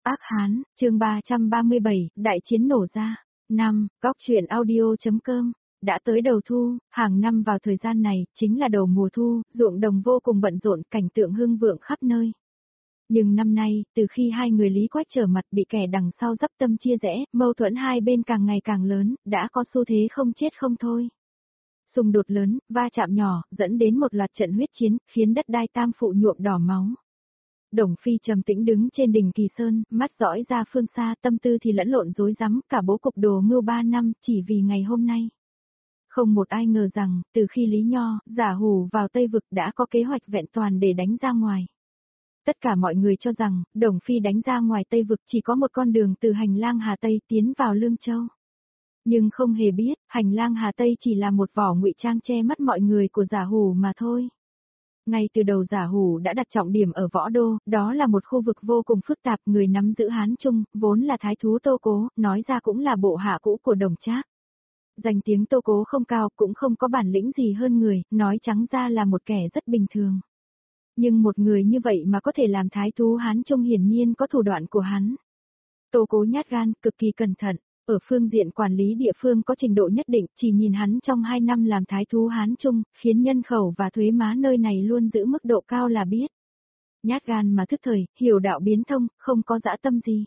Ác Hán, chương 337, đại chiến nổ ra. 5. Góc truyện audio.com. Đã tới đầu thu, hàng năm vào thời gian này, chính là đầu mùa thu, ruộng đồng vô cùng bận rộn, cảnh tượng hưng vượng khắp nơi. Nhưng năm nay, từ khi hai người Lý Quách trở mặt bị kẻ đằng sau dắp tâm chia rẽ, mâu thuẫn hai bên càng ngày càng lớn, đã có xu thế không chết không thôi. Xung đột lớn, va chạm nhỏ, dẫn đến một loạt trận huyết chiến, khiến đất đai tam phụ nhuộm đỏ máu. Đồng Phi trầm tĩnh đứng trên đỉnh Kỳ Sơn, mắt dõi ra phương xa, tâm tư thì lẫn lộn rối rắm, cả bố cục đồ mưu 3 năm, chỉ vì ngày hôm nay. Không một ai ngờ rằng, từ khi Lý Nho, Giả Hủ vào Tây Vực đã có kế hoạch vẹn toàn để đánh ra ngoài. Tất cả mọi người cho rằng, Đồng Phi đánh ra ngoài Tây Vực chỉ có một con đường từ hành lang Hà Tây tiến vào Lương Châu. Nhưng không hề biết, hành lang Hà Tây chỉ là một vỏ ngụy trang che mắt mọi người của Giả Hủ mà thôi. Ngay từ đầu Giả Hủ đã đặt trọng điểm ở Võ Đô, đó là một khu vực vô cùng phức tạp, người nắm giữ Hán Trung, vốn là thái thú Tô Cố, nói ra cũng là bộ hạ cũ của Đồng Trác. Danh tiếng Tô Cố không cao, cũng không có bản lĩnh gì hơn người, nói trắng ra là một kẻ rất bình thường. Nhưng một người như vậy mà có thể làm thái thú Hán Trung hiển nhiên có thủ đoạn của hắn. Tô Cố nhát gan, cực kỳ cẩn thận. Ở phương diện quản lý địa phương có trình độ nhất định, chỉ nhìn hắn trong 2 năm làm thái thú Hán Trung, khiến nhân khẩu và thuế má nơi này luôn giữ mức độ cao là biết. Nhát gan mà thức thời, hiểu đạo biến thông, không có dã tâm gì.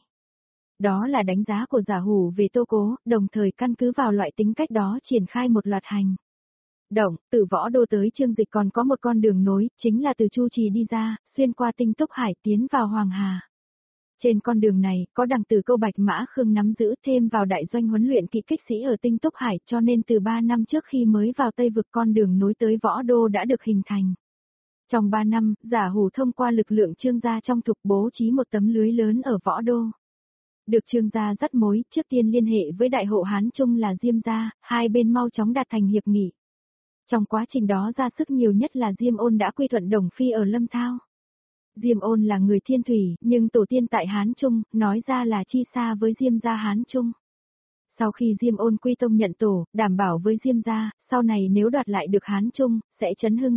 Đó là đánh giá của Giả Hủ về Tô Cố, đồng thời căn cứ vào loại tính cách đó triển khai một loạt hành động, từ Võ Đô tới Chương Dịch còn có một con đường nối, chính là từ Chu Trì đi ra, xuyên qua Tinh Túc Hải tiến vào Hoàng Hà. Trên con đường này, có đằng Từ Câu Bạch Mã Khương nắm giữ, thêm vào đại doanh huấn luyện kỵ kích sĩ ở Tinh Túc Hải, cho nên từ 3 năm trước khi mới vào Tây Vực con đường nối tới Võ Đô đã được hình thành. Trong 3 năm, Giả Hủ thông qua lực lượng Trương gia trong thục bố trí một tấm lưới lớn ở Võ Đô. Được Trương gia dắt mối, trước tiên liên hệ với đại hộ Hán Trung là Diêm gia, hai bên mau chóng đạt thành hiệp nghị. Trong quá trình đó ra sức nhiều nhất là Diêm Ôn đã quy thuận Đồng Phi ở Lâm Thao. Diêm Ôn là người Thiên Thủy, nhưng tổ tiên tại Hán Trung, nói ra là chi xa với Diêm gia Hán Trung. Sau khi Diêm Ôn quy tông nhận tổ, đảm bảo với Diêm gia, sau này nếu đoạt lại được Hán Trung, sẽ chấn hưng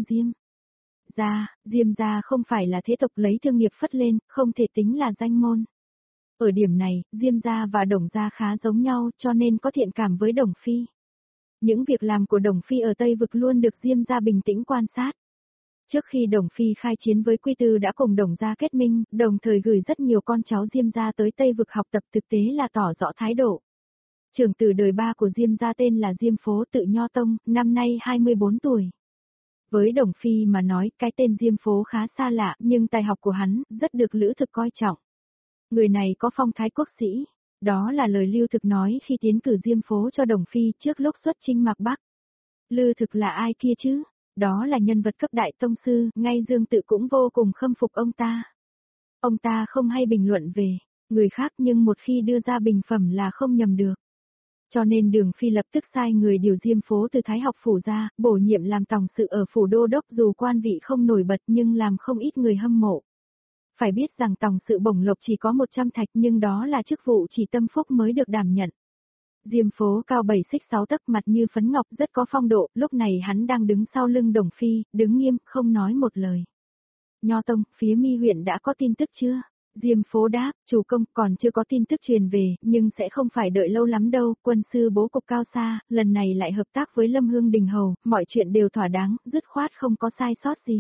Diêm gia không phải là thế tộc lấy thương nghiệp phất lên, không thể tính là danh môn. Ở điểm này, Diêm gia và Đồng gia khá giống nhau, cho nên có thiện cảm với Đồng Phi. Những việc làm của Đồng Phi ở Tây Vực luôn được Diêm gia bình tĩnh quan sát. Trước khi Đồng Phi khai chiến với Quy Tư đã cùng Đồng gia kết minh, đồng thời gửi rất nhiều con cháu Diêm gia tới Tây Vực học tập, thực tế là tỏ rõ thái độ. Trưởng tử đời 3 của Diêm gia tên là Diêm Phố, tự Nho Tông, năm nay 24 tuổi. Với Đồng Phi mà nói, cái tên Diêm Phố khá xa lạ, nhưng tài học của hắn rất được Lữ Thực coi trọng. Người này có phong thái quốc sĩ, đó là lời Lưu Thực nói khi tiến cử Diêm Phố cho Đồng Phi trước lúc xuất chinh Mạc Bắc. Lư Thực là ai kia chứ? Đó là nhân vật cấp đại tông sư, ngay Dương Tự cũng vô cùng khâm phục ông ta. Ông ta không hay bình luận về người khác, nhưng một khi đưa ra bình phẩm là không nhầm được. Cho nên Đường Phi lập tức sai người điều Diêm Phố từ Thái học phủ ra, bổ nhiệm làm tòng sự ở phủ đô đốc, dù quan vị không nổi bật nhưng làm không ít người hâm mộ. Phải biết rằng tòng sự bổng lộc chỉ có 100 thạch, nhưng đó là chức vụ chỉ tâm phúc mới được đảm nhận. Diêm Phố cao 7 xích 6 tấc, mặt như phấn ngọc, rất có phong độ, lúc này hắn đang đứng sau lưng Đồng Phi, đứng nghiêm, không nói một lời. Nho Tông, phía Mi huyện đã có tin tức chưa? Diêm Phố đáp, chủ công, còn chưa có tin tức truyền về, nhưng sẽ không phải đợi lâu lắm đâu, quân sư bố cục cao xa, lần này lại hợp tác với Lâm Hương Đình Hầu, mọi chuyện đều thỏa đáng, dứt khoát không có sai sót gì.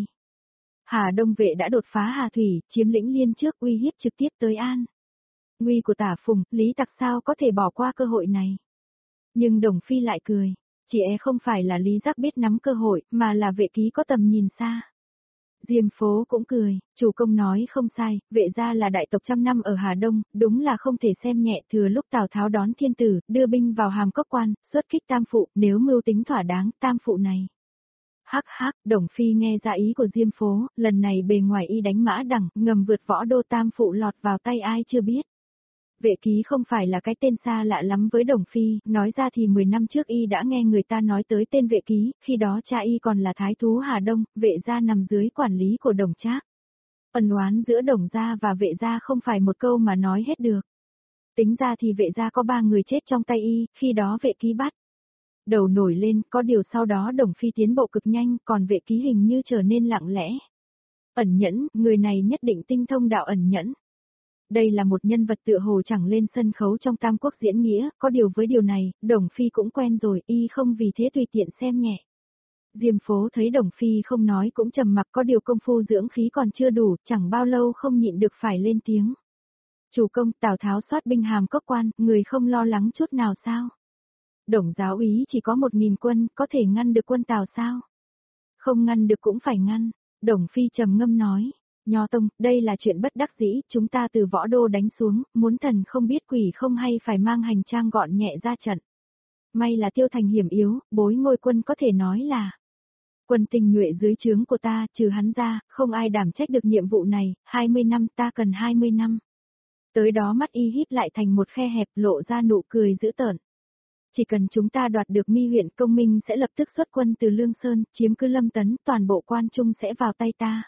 Hà Đông vệ đã đột phá Hà Thủy, chiếm lĩnh Liên trước, uy hiếp trực tiếp tới An Nguy của Tả Phùng, Lý Tặc sao có thể bỏ qua cơ hội này. Nhưng Đồng Phi lại cười, chỉ không phải là Lý Giác biết nắm cơ hội, mà là vệ ký có tầm nhìn xa. Diêm Phố cũng cười, chủ công nói không sai, vệ gia là đại tộc trăm năm ở Hà Đông, đúng là không thể xem nhẹ. Thừa lúc Tào Tháo đón thiên tử, đưa binh vào Hàm Cốc Quan, xuất kích Tam Phụ, nếu mưu tính thỏa đáng, Tam Phụ này. Hắc hắc, Đồng Phi nghe ra ý của Diêm Phố, lần này bề ngoài y đánh Mã Đằng, ngầm vượt Võ Đô, Tam Phụ lọt vào tay ai chưa biết. Vệ ký không phải là cái tên xa lạ lắm với Đồng Phi, nói ra thì 10 năm trước y đã nghe người ta nói tới tên vệ ký, khi đó cha y còn là thái thú Hà Đông, vệ gia nằm dưới quản lý của Đồng Trác. Ân oán giữa Đồng gia và vệ gia không phải một câu mà nói hết được. Tính ra thì vệ gia có 3 người chết trong tay y, khi đó vệ ký bắt đầu nổi lên, có điều sau đó Đồng Phi tiến bộ cực nhanh, còn vệ ký hình như trở nên lặng lẽ. Ẩn nhẫn, người này nhất định tinh thông đạo ẩn nhẫn. Đây là một nhân vật tựa hồ chẳng lên sân khấu trong Tam Quốc diễn nghĩa, có điều với điều này, Đồng Phi cũng quen rồi, y không vì thế tùy tiện xem nhẹ. Diêm Phố thấy Đồng Phi không nói cũng trầm mặc, có điều công phu dưỡng khí còn chưa đủ, chẳng bao lâu không nhịn được phải lên tiếng. Chủ công, Tào Tháo soát binh Hàm Cốc quan, người không lo lắng chút nào sao? Đồng giáo úy chỉ có 1000 quân, có thể ngăn được quân Tào sao? Không ngăn được cũng phải ngăn. Đồng Phi trầm ngâm nói. Nho tông, đây là chuyện bất đắc dĩ, chúng ta từ võ đô đánh xuống, muốn thần không biết quỷ không hay phải mang hành trang gọn nhẹ ra trận. May là Tiêu Thành hiểm yếu, Bối Ngôi quân có thể nói là quân tinh nhuệ dưới trướng của ta, trừ hắn ra, không ai đảm trách được nhiệm vụ này, 20 năm ta cần 20 năm. Tới đó mắt y híp lại thành một khe hẹp, lộ ra nụ cười dữ tợn. Chỉ cần chúng ta đoạt được Mi huyện, Công Minh sẽ lập tức xuất quân từ Lương Sơn, chiếm cứ Lâm Tấn, toàn bộ quan trung sẽ vào tay ta.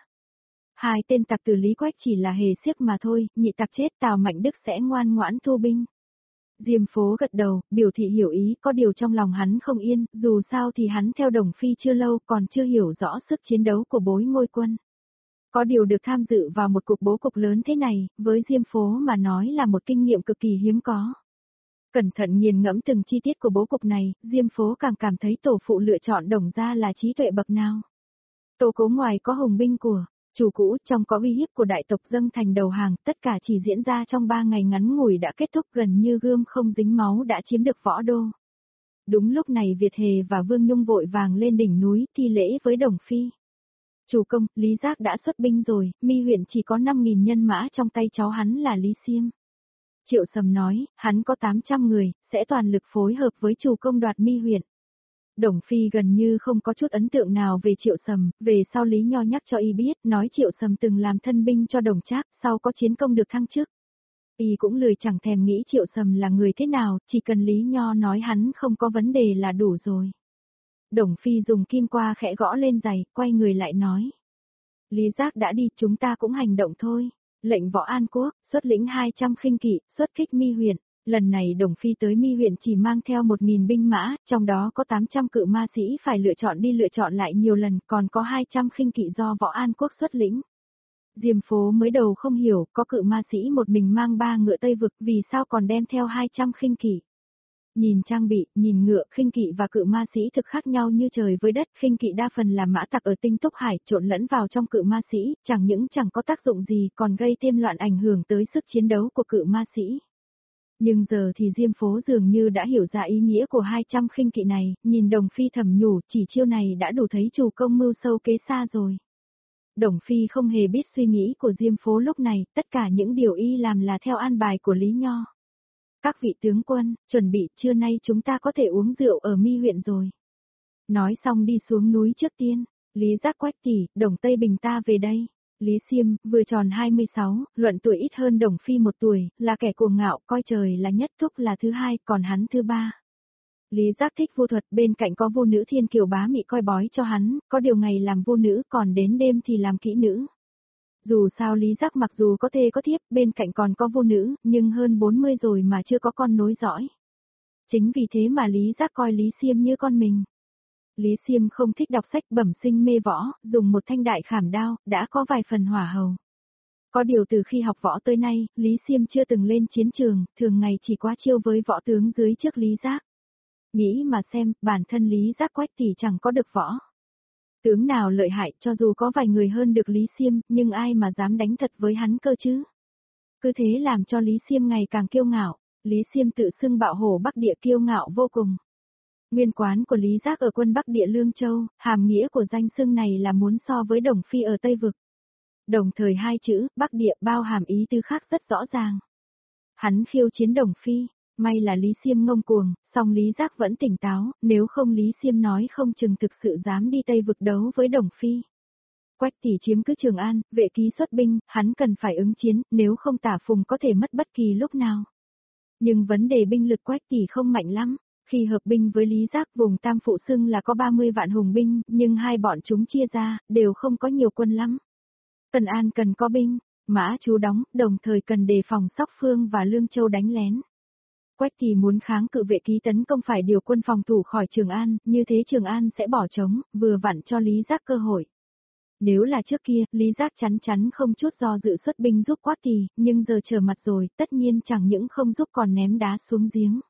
Hai tên tặc từ Lý Quách chỉ là hề xiếc mà thôi, nhị tặc chết Tào Mạnh Đức sẽ ngoan ngoãn thu binh. Diêm Phố gật đầu, biểu thị hiểu ý, có điều trong lòng hắn không yên, dù sao thì hắn theo Đồng Phi chưa lâu, còn chưa hiểu rõ sức chiến đấu của Bối Ngôi quân. Có điều được tham dự vào một cuộc bố cục lớn thế này, với Diêm Phố mà nói là một kinh nghiệm cực kỳ hiếm có. Cẩn thận nghiền ngẫm từng chi tiết của bố cục này, Diêm Phố càng cảm thấy tổ phụ lựa chọn Đồng gia là trí tuệ bậc nào. Tổ Cố ngoài có hùng binh của chủ cũ, trong có uy hiếp của đại tộc dâng thành đầu hàng, tất cả chỉ diễn ra trong 3 ngày ngắn ngủi đã kết thúc, gần như gươm không dính máu đã chiếm được võ đô. Đúng lúc này Việt Hề và Vương Nhung vội vàng lên đỉnh núi thi lễ với Đồng Phi. Chủ công, Lý Giác đã xuất binh rồi, Mi huyện chỉ có 5.000 nhân mã, trong tay cháu hắn là Lý Xiêm. Triệu Sầm nói, hắn có 800 người, sẽ toàn lực phối hợp với chủ công đoạt Mi huyện. Đồng Phi gần như không có chút ấn tượng nào về Triệu Sầm, về sau Lý Nho nhắc cho y biết, nói Triệu Sầm từng làm thân binh cho Đồng Trác, sau có chiến công được thăng chức. Y cũng lười chẳng thèm nghĩ Triệu Sầm là người thế nào, chỉ cần Lý Nho nói hắn không có vấn đề là đủ rồi. Đồng Phi dùng kim qua khẽ gõ lên giày, quay người lại nói. Lý Giác đã đi, chúng ta cũng hành động thôi. Lệnh Võ An Quốc, xuất lĩnh 200 khinh kỵ, xuất kích Mi huyện. Lần này Đồng Phi tới Mi huyện chỉ mang theo 1000 binh mã, trong đó có 800 cự ma sĩ phải lựa chọn đi lựa chọn lại nhiều lần, còn có 200 khinh kỵ do Võ An Quốc xuất lĩnh. Diêm Phố mới đầu không hiểu, có cự ma sĩ một mình mang 3 ngựa Tây Vực, vì sao còn đem theo 200 khinh kỵ. Nhìn trang bị, nhìn ngựa, khinh kỵ và cự ma sĩ thực khác nhau như trời với đất, khinh kỵ đa phần là mã tặc ở Tinh Túc Hải, trộn lẫn vào trong cự ma sĩ, chẳng những chẳng có tác dụng gì, còn gây thêm loạn ảnh hưởng tới sức chiến đấu của cự ma sĩ. Nhưng giờ thì Diêm Phố dường như đã hiểu ra ý nghĩa của 200 khinh kỵ này, nhìn Đồng Phi thầm nhủ, chỉ chiêu này đã đủ thấy chủ công mưu sâu kế xa rồi. Đồng Phi không hề biết suy nghĩ của Diêm Phố lúc này, tất cả những điều y làm là theo an bài của Lý Nho. Các vị tướng quân, chuẩn bị, trưa nay chúng ta có thể uống rượu ở Mi huyện rồi. Nói xong đi xuống núi trước tiên, Lý Giác Quách tỷ, Đồng Tây Bình ta về đây. Lý Xiêm, vừa tròn 26, luận tuổi ít hơn Đồng Phi 1 tuổi, là kẻ cuồng ngạo, coi trời là nhất, thúc là thứ hai, còn hắn thứ ba. Lý Giác thích vô thuật, bên cạnh có vô nữ Thiên Kiều Bá Mị coi bói cho hắn, có điều ngày làm vô nữ, còn đến đêm thì làm kỹ nữ. Dù sao Lý Giác mặc dù có thê có thiếp, bên cạnh còn có vô nữ, nhưng hơn 40 rồi mà chưa có con nối dõi. Chính vì thế mà Lý Giác coi Lý Xiêm như con mình. Lý Xiêm không thích đọc sách, bẩm sinh mê võ, dùng một thanh đại khảm đao, đã có vài phần hỏa hầu. Có điều từ khi học võ tới nay, Lý Xiêm chưa từng lên chiến trường, thường ngày chỉ quá chiêu với võ tướng dưới trước Lý Giác. Nghĩ mà xem, bản thân Lý Giác Quách tỷ chẳng có được võ tướng nào lợi hại, cho dù có vài người hơn được Lý Xiêm, nhưng ai mà dám đánh thật với hắn cơ chứ. Cứ thế làm cho Lý Xiêm ngày càng kiêu ngạo, Lý Xiêm tự xưng bạo hổ Bắc Địa kiêu ngạo vô cùng. Nguyên quán của Lý Giác ở quân Bắc Địa Lương Châu, hàm nghĩa của danh xưng này là muốn so với Đồng Phi ở Tây Vực. Đồng thời hai chữ, Bắc Địa bao hàm ý tư khác rất rõ ràng. Hắn khiêu chiến Đồng Phi, may là Lý Xiêm ngông cuồng, song Lý Giác vẫn tỉnh táo, nếu không Lý Xiêm nói không chừng thực sự dám đi Tây Vực đấu với Đồng Phi. Quách tỷ chiếm cứ Trường An, vệ ký xuất binh, hắn cần phải ứng chiến, nếu không Tả Phùng có thể mất bất kỳ lúc nào. Nhưng vấn đề binh lực Quách tỷ không mạnh lắm. Khi hợp binh với Lý Giác, vùng Tam Phụ xưng là có 30 vạn hùng binh, nhưng hai bọn chúng chia ra, đều không có nhiều quân lắm. Tân An cần có binh, Mã Chú đóng, đồng thời cần đề phòng Sóc Phương và Lương Châu đánh lén. Quách thì muốn kháng cự vệ ký tấn công phải điều quân phòng thủ khỏi Trường An, như thế Trường An sẽ bỏ trống, vừa vặn cho Lý Giác cơ hội. Nếu là trước kia, Lý Giác chắn chắn không chút do dự xuất binh giúp Quát Tỳ, nhưng giờ trở mặt rồi, tất nhiên chẳng những không giúp còn ném đá xuống giếng.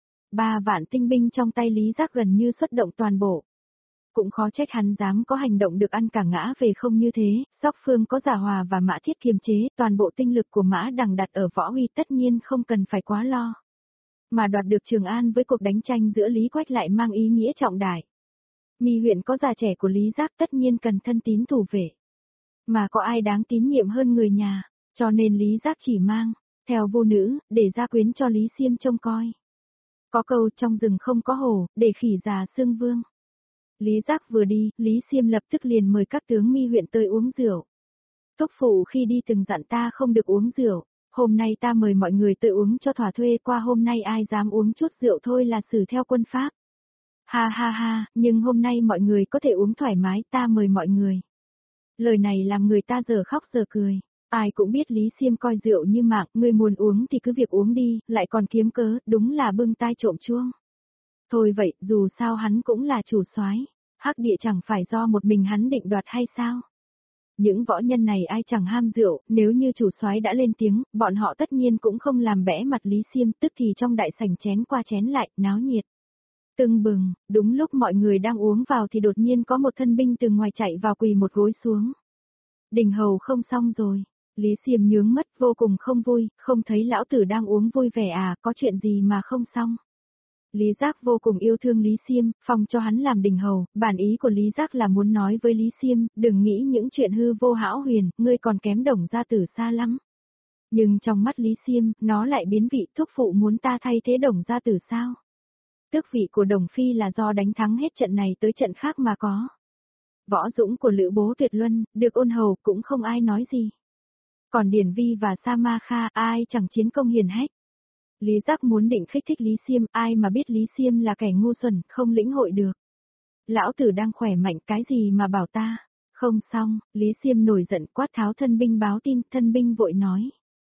3 vạn tinh binh trong tay Lý Giác gần như xuất động toàn bộ. Cũng khó trách hắn dám có hành động được ăn cả ngã về không như thế, Sóc Phương có Giả Hòa và Mã Thiết kiềm chế, toàn bộ tinh lực của Mã Đằng đặt ở Võ Huy tất nhiên không cần phải quá lo. Mà đoạt được Trường An với cuộc đánh tranh giữa Lý Quách lại mang ý nghĩa trọng đại. Mi huyện có già trẻ của Lý Giác tất nhiên cần thân tín thủ vệ. Mà có ai đáng tín nhiệm hơn người nhà, cho nên Lý Giác chỉ mang, theo vô nữ, để gia quyến cho Lý Xiêm trông coi. Có câu trong rừng không có hổ, để khỉ già xương vương. Lý Giác vừa đi, Lý Xiêm lập tức liền mời các tướng Mi huyện tới uống rượu. Thúc phụ khi đi từng dặn ta không được uống rượu, hôm nay ta mời mọi người tới uống cho thỏa thuê, qua hôm nay ai dám uống chút rượu thôi là xử theo quân pháp. Ha ha ha, nhưng hôm nay mọi người có thể uống thoải mái, ta mời mọi người. Lời này làm người ta giờ khóc giờ cười. Ai cũng biết Lý Xiêm coi rượu như mạng, người muốn uống thì cứ việc uống đi, lại còn kiếm cớ, đúng là bưng tai trộm chuông. Thôi vậy, dù sao hắn cũng là chủ soái, Hắc Địa chẳng phải do một mình hắn định đoạt hay sao? Những võ nhân này ai chẳng ham rượu, nếu như chủ soái đã lên tiếng, bọn họ tất nhiên cũng không làm bẽ mặt Lý Xiêm, tức thì trong đại sảnh chén qua chén lại, náo nhiệt. Tưng bừng, đúng lúc mọi người đang uống vào thì đột nhiên có một thân binh từ ngoài chạy vào quỳ một gối xuống. Đình hầu không xong rồi. Lý Xiêm nhướng mắt vô cùng không vui, không thấy lão tử đang uống vui vẻ à, có chuyện gì mà không xong. Lý Giác vô cùng yêu thương Lý Xiêm, phong cho hắn làm đình hầu, bản ý của Lý Giác là muốn nói với Lý Xiêm, đừng nghĩ những chuyện hư vô hão huyền, ngươi còn kém Đồng gia tử xa lắm. Nhưng trong mắt Lý Xiêm, nó lại biến vị, thúc phụ muốn ta thay thế Đồng gia tử sao? Tước vị của Đồng Phi là do đánh thắng hết trận này tới trận khác mà có. Võ dũng của Lữ Bố tuyệt luân, được ôn hầu cũng không ai nói gì. Còn Điển Vi và Sa Ma Kha ai chẳng chiến công hiển hách. Lý Giác muốn định khích thích Lý Xiêm, ai mà biết Lý Xiêm là kẻ ngu xuẩn, không lĩnh hội được. Lão tử đang khỏe mạnh, cái gì mà bảo ta? Không xong, Lý Xiêm nổi giận quát tháo thân binh báo tin, thân binh vội nói.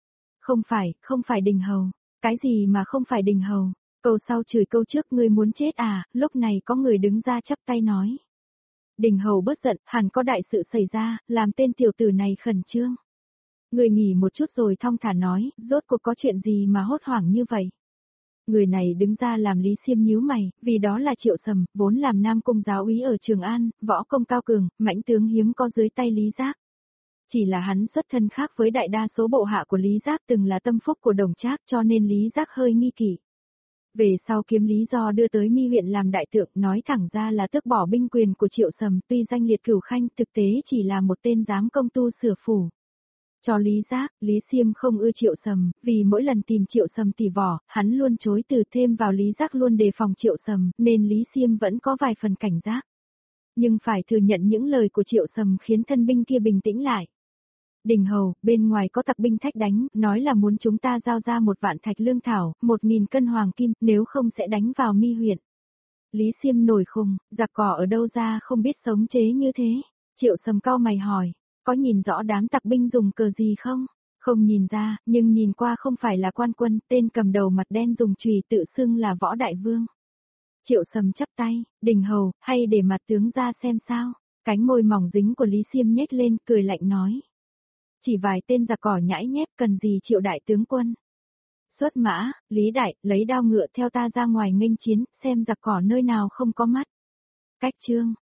Không phải đình hầu. Cái gì mà không phải đình hầu? Câu sau chửi câu trước, ngươi muốn chết à? Lúc này có người đứng ra chắp tay nói. Đình hầu bớt giận, hẳn có đại sự xảy ra, làm tên tiểu tử này khẩn trương. Người nghỉ một chút rồi thong thả nói, rốt cuộc có chuyện gì mà hốt hoảng như vậy? Người này đứng ra làm Lý Xiêm nhíu mày, vì đó là Triệu Sầm, vốn làm Nam Cung giáo úy ở Trường An, võ công cao cường, mãnh tướng hiếm có dưới tay Lý Giác. Chỉ là hắn xuất thân khác với đại đa số bộ hạ của Lý Giác, từng là tâm phúc của Đồng Trác, cho nên Lý Giác hơi nghi kỵ. Về sau kiếm lý do đưa tới Mi huyện làm đại tượng, nói thẳng ra là tước bỏ binh quyền của Triệu Sầm, tuy danh liệt cửu khanh, thực tế chỉ là một tên giám công tu sửa phủ. Cho Lý Giác, Lý Xiêm không ưa Triệu Sầm, vì mỗi lần tìm Triệu Sầm tỉ vỏ, hắn luôn chối từ, thêm vào Lý Giác luôn đề phòng Triệu Sầm, nên Lý Xiêm vẫn có vài phần cảnh giác. Nhưng phải thừa nhận những lời của Triệu Sầm khiến thân binh kia bình tĩnh lại. Đình hầu, bên ngoài có tặc binh thách đánh, nói là muốn chúng ta giao ra 1 vạn thạch lương thảo, 1.000 cân hoàng kim, nếu không sẽ đánh vào Mi huyện. Lý Xiêm nổi khùng, giặc cỏ ở đâu ra không biết sống chế như thế. Triệu Sầm cau mày hỏi, có nhìn rõ đám tặc binh dùng cờ gì không? Không nhìn ra, nhưng nhìn qua không phải là quan quân, tên cầm đầu mặt đen dùng chùy tự xưng là Võ Đại Vương. Triệu Sầm chắp tay, đình hầu, hay để mặt tướng ra xem sao? Cánh môi mỏng dính của Lý Xiêm nhếch lên, cười lạnh nói. Chỉ vài tên giặc cỏ nhãi nhép, cần gì Triệu đại tướng quân? Xuất mã, Lý đại, lấy đao ngựa theo ta ra ngoài nghênh chiến, xem giặc cỏ nơi nào không có mắt. Cách chương